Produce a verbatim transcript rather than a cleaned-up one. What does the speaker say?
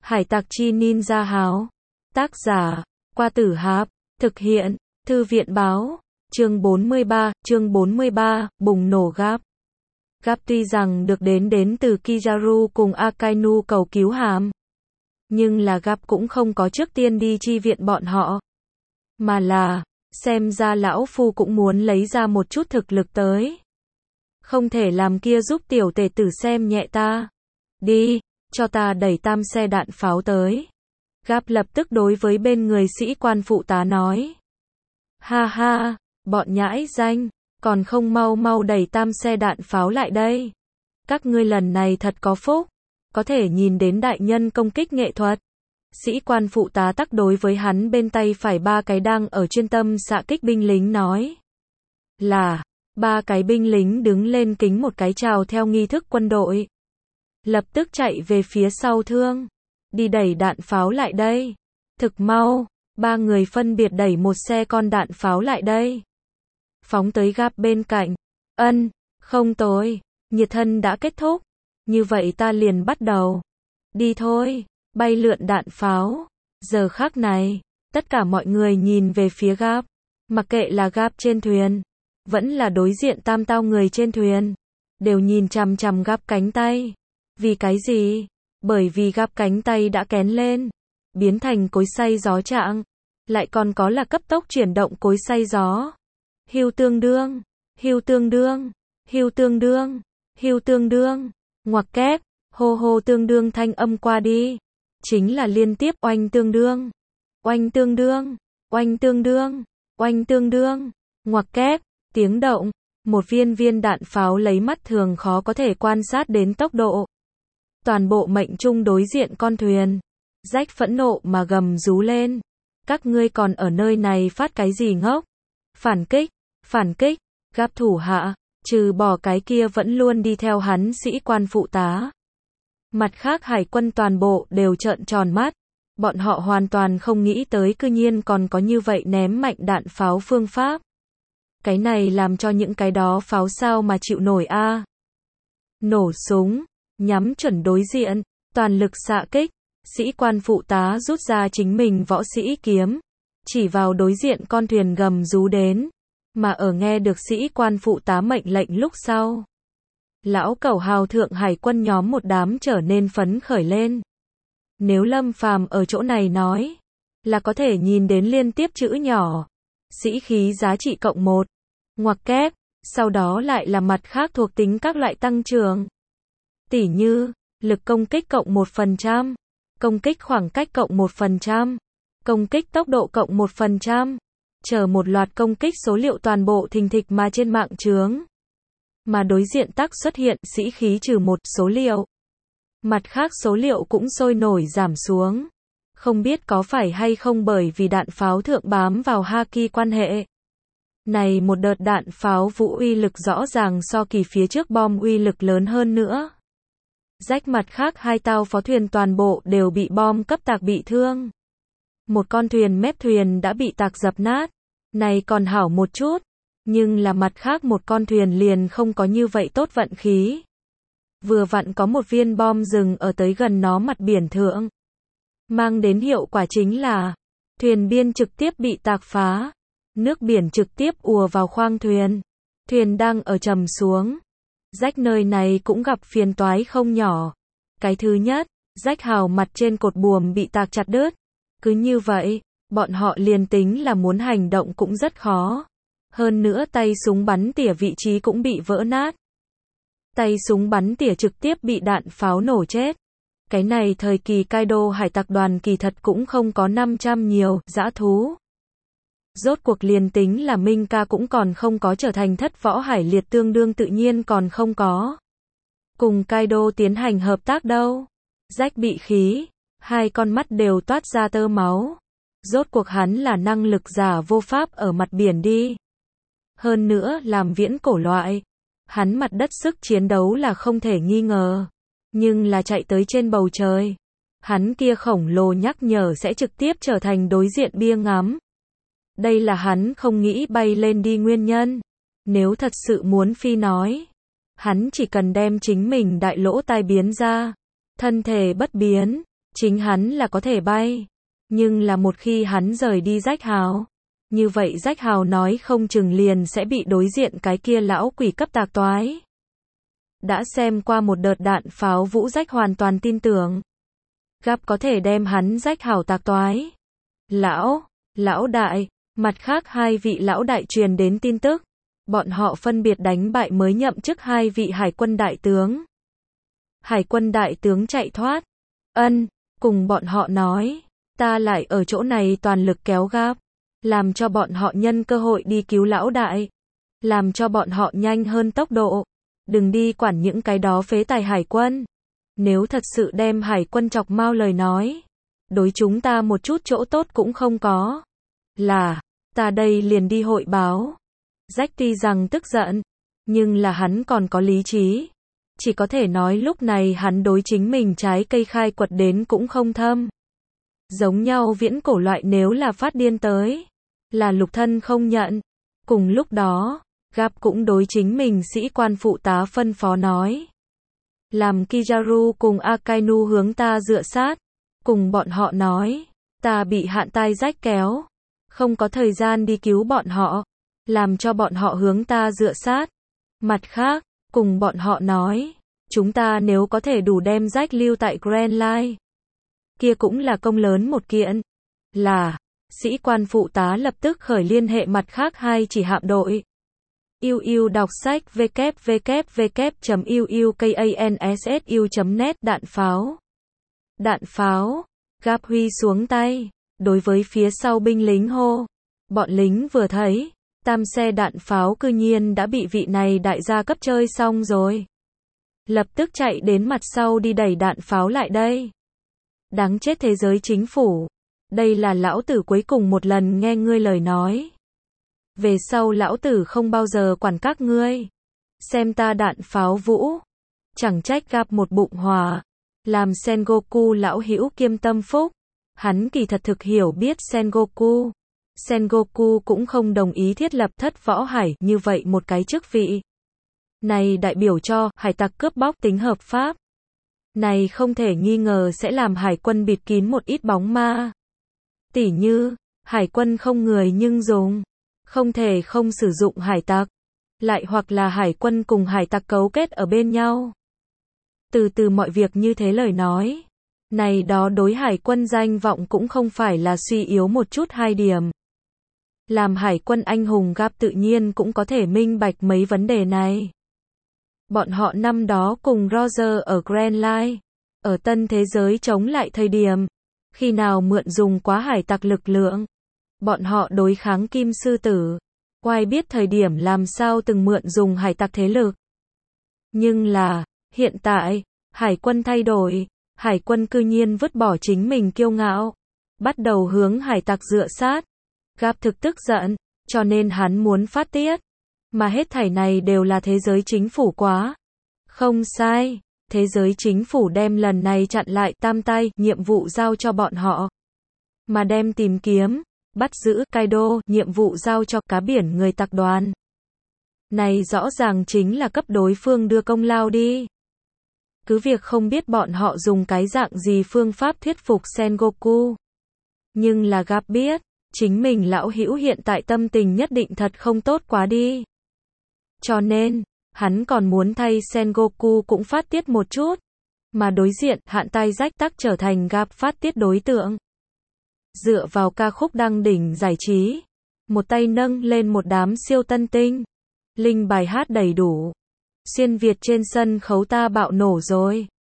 Hải tặc chi ninja háo. Tác giả, Qua Tử Háp. Thực hiện, Thư viện báo. Chương bốn mươi ba, chương bốn mươi ba, bùng nổ Garp. Garp tuy rằng được đến đến từ Kizaru cùng Akainu cầu cứu hàm. Nhưng là Garp cũng không có trước tiên đi chi viện bọn họ. Mà là, xem ra lão phu cũng muốn lấy ra một chút thực lực tới. Không thể làm kia giúp tiểu tể tử xem nhẹ ta. Đi, cho ta đẩy tam xe đạn pháo tới. Garp lập tức đối với bên người sĩ quan phụ tá nói. Ha ha, bọn nhãi danh, còn không mau mau đẩy tam xe đạn pháo lại đây. Các ngươi lần này thật có phúc, có thể nhìn đến đại nhân công kích nghệ thuật. Sĩ quan phụ tá tắc đối với hắn bên tay phải ba cái đang ở chuyên tâm xạ kích binh lính nói. Là, ba cái binh lính đứng lên kính một cái chào theo nghi thức quân đội. Lập tức chạy về phía sau thương. Đi đẩy đạn pháo lại đây. Thực mau, ba người phân biệt đẩy một xe con đạn pháo lại đây. Phóng tới Garp bên cạnh. Ân, không tồi, nhiệt thân đã kết thúc. Như vậy ta liền bắt đầu. Đi thôi, bay lượn đạn pháo. Giờ khắc này, tất cả mọi người nhìn về phía Garp. Mặc kệ là Garp trên thuyền, vẫn là đối diện tam tao người trên thuyền, đều nhìn chằm chằm Garp cánh tay. Vì cái gì? Bởi vì Garp cánh tay đã kén lên, biến thành cối xay gió trạng, lại còn có là cấp tốc chuyển động cối xay gió. Hưu tương đương, hưu tương đương, hưu tương đương, hưu tương đương, ngoặc kép, hô hô tương đương thanh âm qua đi. Chính là liên tiếp oanh tương đương, oanh tương đương, oanh tương đương, oanh tương đương, ngoặc kép, tiếng động, một viên viên đạn pháo lấy mắt thường khó có thể quan sát đến tốc độ. Toàn bộ mệnh trung đối diện con thuyền. Rách phẫn nộ mà gầm rú lên. Các ngươi còn ở nơi này phát cái gì ngốc? Phản kích, phản kích, Garp thủ hạ, trừ bỏ cái kia vẫn luôn đi theo hắn sĩ quan phụ tá. Mặt khác hải quân toàn bộ đều trợn tròn mắt. Bọn họ hoàn toàn không nghĩ tới cư nhiên còn có như vậy ném mạnh đạn pháo phương pháp. Cái này làm cho những cái đó pháo sao mà chịu nổi a. À. Nổ súng, nhắm chuẩn đối diện, toàn lực xạ kích. Sĩ quan phụ tá rút ra chính mình võ sĩ kiếm, chỉ vào đối diện con thuyền gầm rú đến, mà ở nghe được sĩ quan phụ tá mệnh lệnh lúc sau. Lão cẩu hào thượng hải quân nhóm một đám trở nên phấn khởi lên. Nếu Lâm Phàm ở chỗ này nói, là có thể nhìn đến liên tiếp chữ nhỏ, sĩ khí giá trị cộng một, ngoặc kép, sau đó lại là mặt khác thuộc tính các loại tăng trưởng. Tỉ như, lực công kích cộng một phần trăm. Công kích khoảng cách cộng một phần trăm, công kích tốc độ cộng một phần trăm, chờ một loạt công kích số liệu toàn bộ thình thịch mà trên mạng chướng. Mà đối diện tắc xuất hiện sĩ khí trừ một số liệu. Mặt khác số liệu cũng sôi nổi giảm xuống. Không biết có phải hay không bởi vì đạn pháo thượng bám vào haki quan hệ. Này một đợt đạn pháo vũ uy lực rõ ràng so kỳ phía trước bom uy lực lớn hơn nữa. Rách mặt khác hai tàu phó thuyền toàn bộ đều bị bom cấp tạc bị thương. Một con thuyền mép thuyền đã bị tạc dập nát. Này còn hảo một chút. Nhưng là mặt khác một con thuyền liền không có như vậy tốt vận khí. Vừa vặn có một viên bom dừng ở tới gần nó mặt biển thượng. Mang đến hiệu quả chính là thuyền biên trực tiếp bị tạc phá. Nước biển trực tiếp ùa vào khoang thuyền. Thuyền đang ở trầm xuống. Rách nơi này cũng gặp phiền toái không nhỏ. Cái thứ nhất, rách hào mặt trên cột buồm bị tạc chặt đứt. Cứ như vậy, bọn họ liền tính là muốn hành động cũng rất khó. Hơn nữa tay súng bắn tỉa vị trí cũng bị vỡ nát. Tay súng bắn tỉa trực tiếp bị đạn pháo nổ chết. Cái này thời kỳ Kaido hải tặc đoàn kỳ thật cũng không có năm trăm nhiều dã thú. Rốt cuộc liền tính là Minh Ca cũng còn không có trở thành thất võ hải liệt tương đương tự nhiên còn không có. Cùng Kaido tiến hành hợp tác đâu. Rách bị khí, hai con mắt đều toát ra tơ máu. Rốt cuộc hắn là năng lực giả vô pháp ở mặt biển đi. Hơn nữa làm viễn cổ loại. Hắn mặt đất sức chiến đấu là không thể nghi ngờ. Nhưng là chạy tới trên bầu trời. Hắn kia khổng lồ nhắc nhở sẽ trực tiếp trở thành đối diện bia ngắm. Đây là hắn không nghĩ bay lên đi nguyên nhân. Nếu thật sự muốn phi nói, hắn chỉ cần đem chính mình đại lỗ tai biến ra, thân thể bất biến, Chính hắn là có thể bay. Nhưng là một khi hắn rời đi Rách Hào, như vậy Rách Hào nói không chừng liền sẽ bị đối diện cái kia lão quỷ cấp tạc toái. Đã xem qua một đợt đạn pháo vũ Rách hoàn toàn tin tưởng. Gap có thể đem hắn Rách Hào tạc toái. Lão, lão đại, mặt khác hai vị lão đại truyền đến tin tức. Bọn họ phân biệt đánh bại mới nhậm chức hai vị hải quân đại tướng. Hải quân đại tướng chạy thoát. Ân, cùng bọn họ nói, ta lại ở chỗ này toàn lực kéo Gap, làm cho bọn họ nhân cơ hội đi cứu lão đại, làm cho bọn họ nhanh hơn tốc độ, đừng đi quản những cái đó phế tài hải quân. Nếu thật sự đem hải quân chọc mau lời nói, đối chúng ta một chút chỗ tốt cũng không có. Là, ta đây liền đi hội báo. Jack tuy rằng tức giận, nhưng là hắn còn có lý trí. Chỉ có thể nói lúc này hắn đối chính mình trái cây khai quật đến cũng không thâm. Giống nhau viễn cổ loại nếu là phát điên tới, là lục thân không nhận. Cùng lúc đó, Gap cũng đối chính mình sĩ quan phụ tá phân phó nói. Làm Kizaru cùng Akainu hướng ta dựa sát. Cùng bọn họ nói, ta bị hạn tai rách kéo. Không có thời gian đi cứu bọn họ. Làm cho bọn họ hướng ta dựa sát. Mặt khác, cùng bọn họ nói, chúng ta nếu có thể đủ đem rách lưu tại Grand Line, kia cũng là công lớn một kiện. Là, sĩ quan phụ tá lập tức khởi liên hệ mặt khác hai chỉ hạm đội. Yêu yêu đọc sách w w w chấm yêu yêu kansu chấm net Đạn pháo. Đạn pháo. Gap huy xuống tay, đối với phía sau binh lính hô. Bọn lính vừa thấy, tam xe đạn pháo cư nhiên đã bị vị này đại gia cấp chơi xong rồi. Lập tức chạy đến mặt sau đi đẩy đạn pháo lại đây. Đáng chết thế giới chính phủ. Đây là lão tử cuối cùng một lần nghe ngươi lời nói. Về sau lão tử không bao giờ quản các ngươi. Xem ta đạn pháo vũ. Chẳng trách gặp một bụng hỏa. Làm Sengoku lão hữu kiêm tâm phúc. Hắn kỳ thật thực hiểu biết Sengoku. Sengoku cũng không đồng ý thiết lập thất võ hải như vậy một cái chức vị. Này đại biểu cho hải tặc cướp bóc tính hợp pháp. Này không thể nghi ngờ sẽ làm hải quân bịt kín một ít bóng ma. Tỉ như, hải quân không người nhưng dùng. Không thể không sử dụng hải tặc. Lại hoặc là hải quân cùng hải tặc cấu kết ở bên nhau. Từ từ mọi việc như thế lời nói. Này đó đối hải quân danh vọng cũng không phải là suy yếu một chút hai điểm. Làm hải quân anh hùng Gap tự nhiên cũng có thể minh bạch mấy vấn đề này. Bọn họ năm đó cùng Roger ở Grand Line, ở tân thế giới chống lại thời điểm, khi nào mượn dùng quá hải tặc lực lượng. Bọn họ đối kháng Kim Sư Tử, quay biết thời điểm làm sao từng mượn dùng hải tặc thế lực. Nhưng là, hiện tại, hải quân thay đổi, hải quân cư nhiên vứt bỏ chính mình kiêu ngạo, bắt đầu hướng hải tặc dựa sát. Gap thực tức giận, cho nên hắn muốn phát tiết. Mà hết thảy này đều là thế giới chính phủ quá. Không sai, thế giới chính phủ đem lần này chặn lại tam tai nhiệm vụ giao cho bọn họ. Mà đem tìm kiếm, bắt giữ Kaido nhiệm vụ giao cho cá biển người tặc đoàn. Này rõ ràng chính là cấp đối phương đưa công lao đi. Cứ việc không biết bọn họ dùng cái dạng gì phương pháp thuyết phục Sengoku. Nhưng là Gap biết, chính mình lão hữu hiện tại tâm tình nhất định thật không tốt quá đi. Cho nên, hắn còn muốn thay Sengoku cũng phát tiết một chút. Mà đối diện, hạn tai rách tắc trở thành Gap phát tiết đối tượng. Dựa vào ca khúc đăng đỉnh giải trí. Một tay nâng lên một đám siêu tân tinh. Linh bài hát đầy đủ. Xuyên Việt trên sân khấu ta bạo nổ rồi.